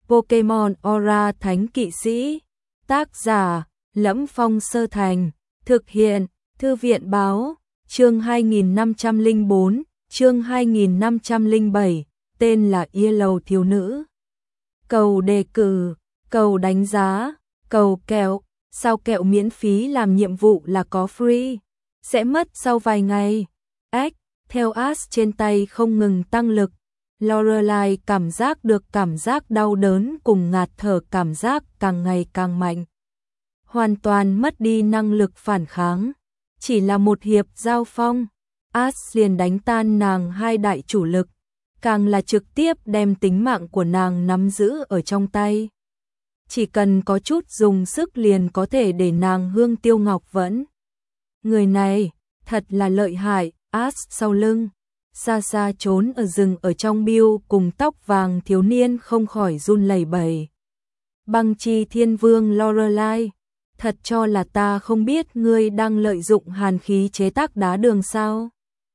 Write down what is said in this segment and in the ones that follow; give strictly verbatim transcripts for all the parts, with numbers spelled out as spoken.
Pokemon Aura Thánh Kỵ Sĩ. Tác giả: Lẫm Phong Sơ Thành. Thực hiện: Thư viện báo. Chương hai nghìn năm trăm lẻ bốn, chương hai nghìn năm trăm lẻ bảy, tên là Yellow thiếu nữ. Cầu đề cử, cầu đánh giá, cầu kẹo, sao kẹo miễn phí làm nhiệm vụ là có free, sẽ mất sau vài ngày. Ếch, theo Ash trên tay không ngừng tăng lực, Lorelai cảm giác được cảm giác đau đớn cùng ngạt thở cảm giác càng ngày càng mạnh. Hoàn toàn mất đi năng lực phản kháng. Chỉ là một hiệp giao phong, Ash liền đánh tan nàng hai đại chủ lực, càng là trực tiếp đem tính mạng của nàng nắm giữ ở trong tay. Chỉ cần có chút dùng sức liền có thể để nàng hương tiêu ngọc vẫn. Người này, thật là lợi hại. Ash sau lưng, xa xa trốn ở rừng ở trong Bill cùng tóc vàng thiếu niên không khỏi run lẩy bẩy. Băng Chi Thiên Vương Lorelai, thật cho là ta không biết ngươi đang lợi dụng hàn khí chế tác đá đường sao?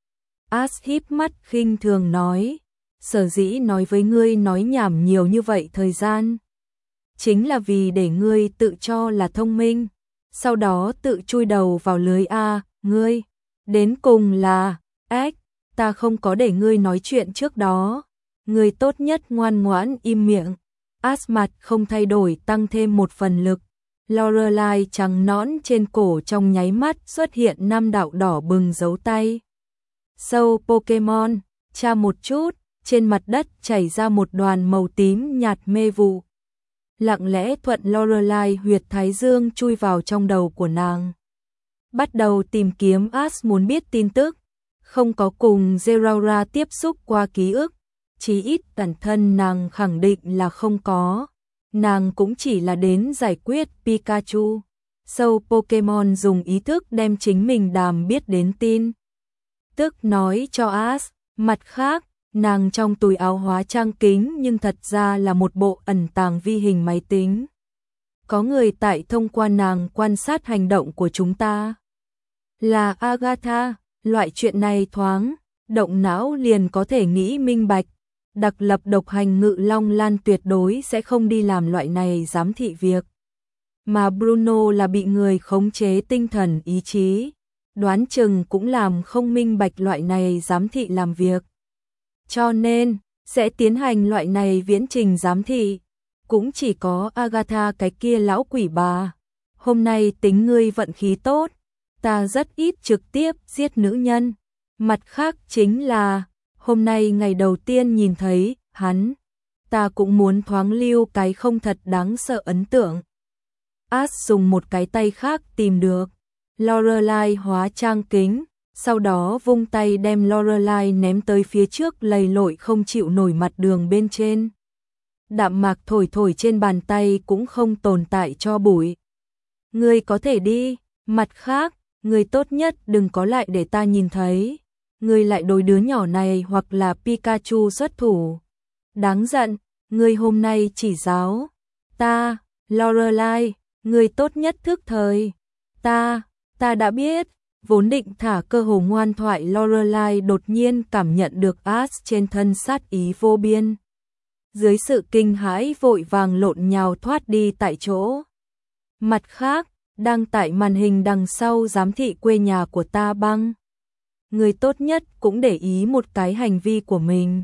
Ash híp mắt khinh thường nói, sở dĩ nói với ngươi nói nhảm nhiều như vậy thời gian, chính là vì để ngươi tự cho là thông minh, sau đó tự chui đầu vào lưới a, ngươi, đến cùng là, ếch, ta không có để ngươi nói chuyện trước đó, ngươi tốt nhất ngoan ngoãn im miệng. Ash mặt không thay đổi tăng thêm một phần lực. Lorelai trắng nõn trên cổ trong nháy mắt xuất hiện năm đạo đỏ bừng dấu tay. Sâu Pokemon, tra một chút, trên mặt đất chảy ra một đoàn màu tím nhạt mê vụ. Lặng lẽ thuận Lorelai huyệt thái dương chui vào trong đầu của nàng. Bắt đầu tìm kiếm. Ash muốn biết tin tức, không có cùng Zeraora tiếp xúc qua ký ức, chí ít bản thân nàng khẳng định là không có. Nàng cũng chỉ là đến giải quyết Pikachu. Sâu Pokemon dùng ý thức đem chính mình đàm biết đến tin tức nói cho Ash. Mặt khác, nàng trong túi áo hóa trang kính nhưng thật ra là một bộ ẩn tàng vi hình máy tính. Có người tại thông qua nàng quan sát hành động của chúng ta. Là Agatha, loại chuyện này thoáng, động não liền có thể nghĩ minh bạch. Đặc lập độc hành Ngự Long Lan tuyệt đối sẽ không đi làm loại này giám thị việc. Mà Bruno là bị người khống chế tinh thần ý chí, đoán chừng cũng làm không minh bạch loại này giám thị làm việc. Cho nên, sẽ tiến hành loại này viễn trình giám thị, cũng chỉ có Agatha cái kia lão quỷ bà. Hôm nay tính ngươi vận khí tốt, ta rất ít trực tiếp giết nữ nhân. Mặt khác chính là, hôm nay ngày đầu tiên nhìn thấy hắn, ta cũng muốn thoáng lưu cái không thật đáng sợ ấn tượng. Ash dùng một cái tay khác tìm được Lorelai hóa trang kính, sau đó vung tay đem Lorelai ném tới phía trước lầy lội không chịu nổi mặt đường bên trên. Đạm mạc thổi thổi trên bàn tay cũng không tồn tại cho bụi. Ngươi có thể đi, mặt khác, ngươi tốt nhất đừng có lại để ta nhìn thấy. Ngươi lại đối đứa nhỏ này hoặc là Pikachu xuất thủ. Đáng giận, ngươi hôm nay chỉ giáo ta, Lorelai, ngươi tốt nhất thức thời. Ta, ta đã biết. Vốn định thả cơ hồ ngoan thoại Lorelai đột nhiên cảm nhận được Ash trên thân sát ý vô biên. Dưới sự kinh hãi vội vàng lộn nhào thoát đi tại chỗ. Mặt khác, đang tại màn hình đằng sau giám thị quê nhà của ta Băng. Người tốt nhất cũng để ý một cái hành vi của mình.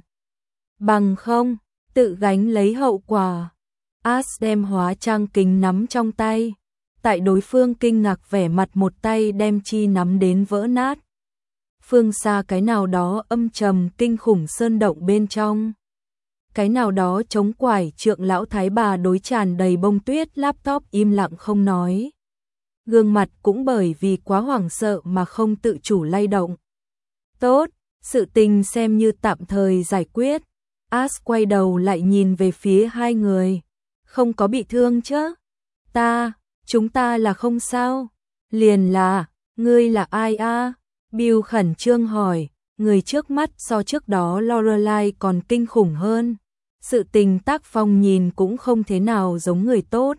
Bằng không, tự gánh lấy hậu quả. Ash đem hóa trang kính nắm trong tay. Tại đối phương kinh ngạc vẻ mặt một tay đem chi nắm đến vỡ nát. Phương xa cái nào đó âm trầm kinh khủng sơn động bên trong. Cái nào đó chống quải trượng lão thái bà đối tràn đầy bông tuyết laptop im lặng không nói. Gương mặt cũng bởi vì quá hoảng sợ mà không tự chủ lay động. Tốt, sự tình xem như tạm thời giải quyết. Ash quay đầu lại nhìn về phía hai người. Không có bị thương chứ? Ta, chúng ta là không sao. Liền là, ngươi là ai a? Bill khẩn trương hỏi, người trước mắt so trước đó Lorelai còn kinh khủng hơn. Sự tình tác phong nhìn cũng không thế nào giống người tốt.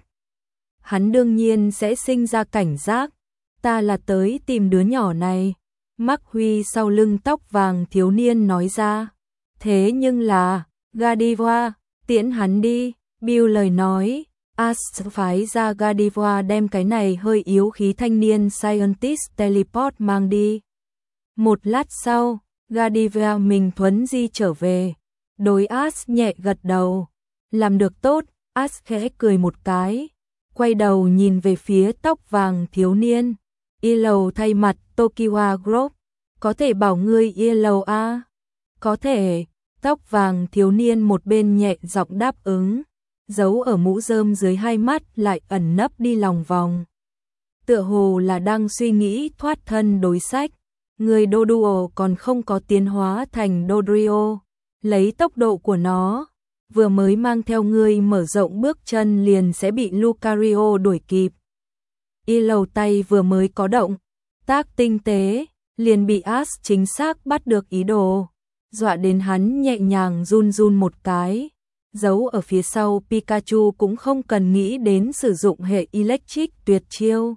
Hắn đương nhiên sẽ sinh ra cảnh giác. Ta là tới tìm đứa nhỏ này. Mark Huy sau lưng tóc vàng thiếu niên nói ra. Thế nhưng là, Godiva, tiễn hắn đi. Bill lời nói, Ash phái ra Gardevoir đem cái này hơi yếu khí thanh niên Scientist Teleport mang đi. Một lát sau, Gardevoir mình thuấn di trở về. Đối Ash nhẹ gật đầu. Làm được tốt, Ash khẽ cười một cái. Quay đầu nhìn về phía tóc vàng thiếu niên. Yellow thay mặt Tokiwa Group. Có thể bảo ngươi Yellow à? Có thể. Tóc vàng thiếu niên một bên nhẹ giọng đáp ứng. Giấu ở mũ rơm dưới hai mắt lại ẩn nấp đi lòng vòng. Tựa hồ là đang suy nghĩ thoát thân đối sách. Người Doduo còn không có tiến hóa thành Dodrio. Lấy tốc độ của nó, vừa mới mang theo ngươi mở rộng bước chân liền sẽ bị Lucario đuổi kịp. Yellow tay vừa mới có động, tác tinh tế, liền bị Ash chính xác bắt được ý đồ. Dọa đến hắn nhẹ nhàng run run một cái. Giấu ở phía sau Pikachu cũng không cần nghĩ đến sử dụng hệ Electric tuyệt chiêu.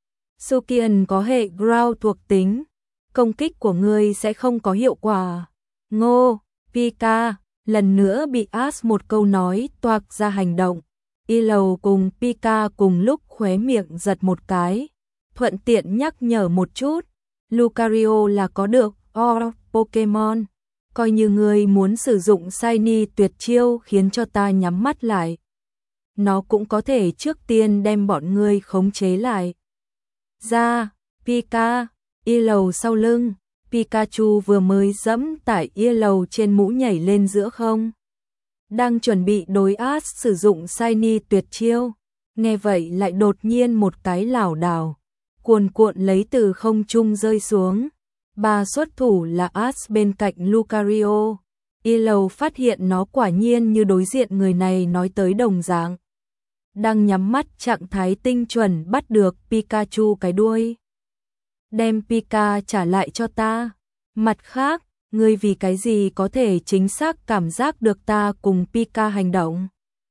Sukian có hệ Ground thuộc tính, công kích của ngươi sẽ không có hiệu quả. Ngô, Pika, lần nữa bị Ash một câu nói toạc ra hành động. Yellow cùng Pika cùng lúc khóe miệng giật một cái, thuận tiện nhắc nhở một chút, Lucario là có được Or Pokemon. Coi như ngươi muốn sử dụng Shiny tuyệt chiêu khiến cho ta nhắm mắt lại. Nó cũng có thể trước tiên đem bọn ngươi khống chế lại. Ra, Pika, Yellow sau lưng, Pikachu vừa mới dẫm tại Yellow trên mũ nhảy lên giữa không. Đang chuẩn bị đối Ash sử dụng Shiny tuyệt chiêu. Nghe vậy lại đột nhiên một cái lảo đảo, cuồn cuộn lấy từ không trung rơi xuống. Ba xuất thủ là Ash bên cạnh Lucario. Yellow phát hiện nó quả nhiên như đối diện người này nói tới đồng dạng. Đang nhắm mắt trạng thái tinh chuẩn bắt được Pikachu cái đuôi. Đem Pika trả lại cho ta. Mặt khác, ngươi vì cái gì có thể chính xác cảm giác được ta cùng Pika hành động.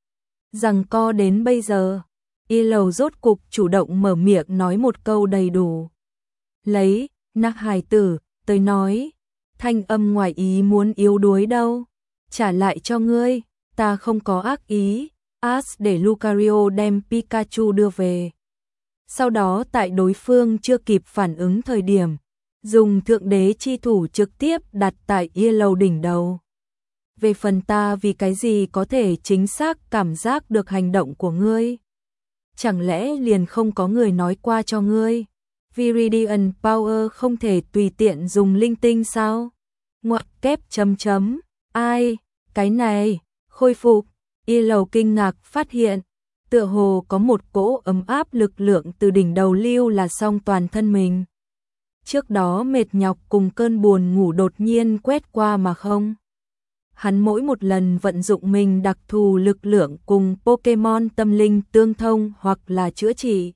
Rằng co đến bây giờ, Yellow rốt cục chủ động mở miệng nói một câu đầy đủ. Lấy, nắc hài tử, tới nói, thanh âm ngoài ý muốn yếu đuối đâu. Trả lại cho ngươi, ta không có ác ý. Ash để Lucario đem Pikachu đưa về. Sau đó tại đối phương chưa kịp phản ứng thời điểm, dùng thượng đế chi thủ trực tiếp đặt tại Yellow đỉnh đầu. Về phần ta vì cái gì có thể chính xác cảm giác được hành động của ngươi? Chẳng lẽ liền không có người nói qua cho ngươi? Viridian Power không thể tùy tiện dùng linh tinh sao? Ngoặc kép chấm chấm. Ai? Cái này, khôi phục. Yellow kinh ngạc phát hiện, tựa hồ có một cỗ ấm áp lực lượng từ đỉnh đầu lưu là xong toàn thân mình. Trước đó mệt nhọc cùng cơn buồn ngủ đột nhiên quét qua mà không. Hắn mỗi một lần vận dụng mình đặc thù lực lượng cùng Pokemon tâm linh tương thông hoặc là chữa trị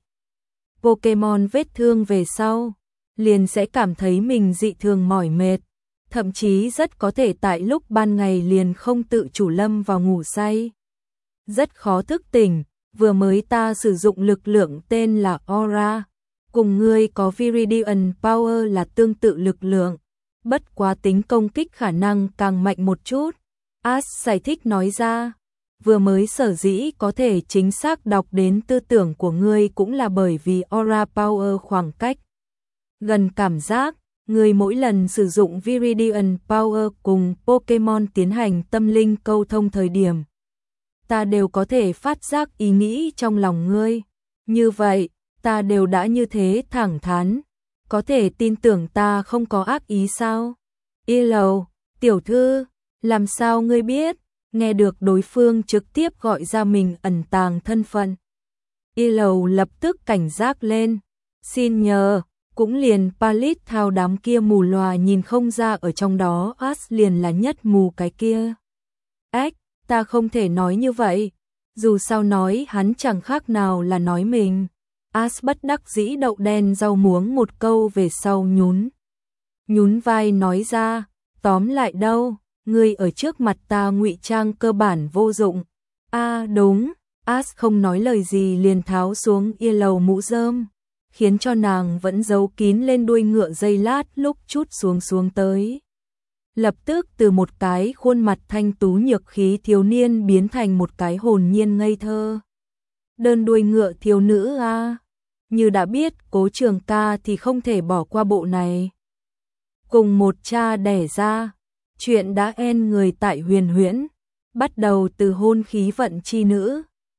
Pokemon vết thương về sau, liền sẽ cảm thấy mình dị thường mỏi mệt, thậm chí rất có thể tại lúc ban ngày liền không tự chủ lâm vào ngủ say. Rất khó thức tỉnh, vừa mới ta sử dụng lực lượng tên là Aura, cùng ngươi có Viridian Power là tương tự lực lượng, bất quá tính công kích khả năng càng mạnh một chút. Ash giải thích nói ra, vừa mới sở dĩ có thể chính xác đọc đến tư tưởng của ngươi cũng là bởi vì Aura Power khoảng cách gần cảm giác, ngươi mỗi lần sử dụng Viridian Power cùng Pokemon tiến hành tâm linh câu thông thời điểm, ta đều có thể phát giác ý nghĩ trong lòng ngươi. Như vậy, ta đều đã như thế thẳng thắn, có thể tin tưởng ta không có ác ý sao? Yellow, tiểu thư, làm sao ngươi biết? Nghe được đối phương trực tiếp gọi ra mình ẩn tàng thân phận. Yellow lập tức cảnh giác lên. Xin nhờ, cũng liền Palit thao đám kia mù lòa nhìn không ra ở trong đó Ash liền là nhất mù cái kia. Ách, ta không thể nói như vậy. Dù sao nói hắn chẳng khác nào là nói mình. Ash bất đắc dĩ đậu đen rau muống một câu về sau nhún. Nhún vai nói ra, tóm lại đâu, ngươi ở trước mặt ta ngụy trang cơ bản vô dụng. A à, đúng, Ash không nói lời gì liền tháo xuống Yellow mũ rơm, khiến cho nàng vẫn giấu kín lên đuôi ngựa dây lát lúc chút xuống xuống tới. lập tức từ một cái khuôn mặt thanh tú nhược khí thiếu niên biến thành một cái hồn nhiên ngây thơ. Đơn đuôi ngựa thiếu nữ a, à. Như đã biết Cố Trường Ca thì không thể bỏ qua bộ này. Cùng một cha đẻ ra, chuyện đã en người tại Huyền Huyễn, bắt đầu từ hôn khí vận chi nữ,